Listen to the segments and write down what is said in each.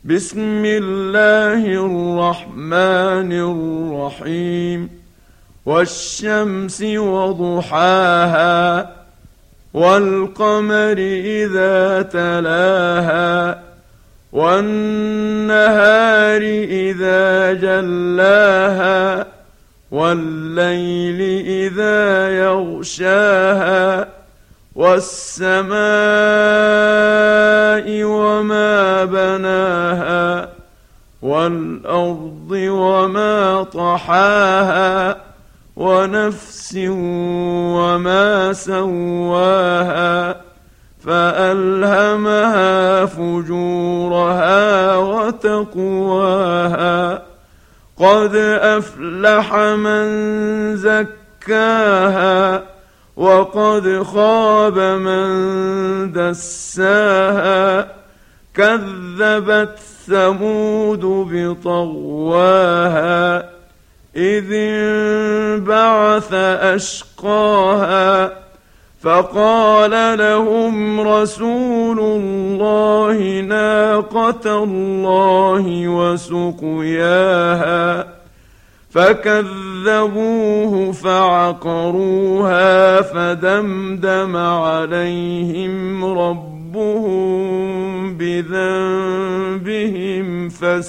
بسم الله الرحمن الرحيم. والشمس وضحاها والقمر إذا تلاها والنهار إذا جلاها والليل إذا يغشاها والسماء وما بناها والأرض وما طحاها ونفس وما سواها فألهمها فجورها وتقواها. قد أفلح من زكاها وقد خاب من دساها. كذبت ثمود بطغواها إذ انبعث أشقاها فقال لهم رسول الله ناقة الله وسقياها فكذبوه فعقروها فدمدم عليهم ربهم بذنبهم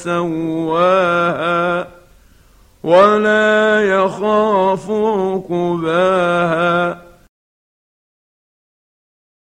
فسواها ولا يخاف عقباها.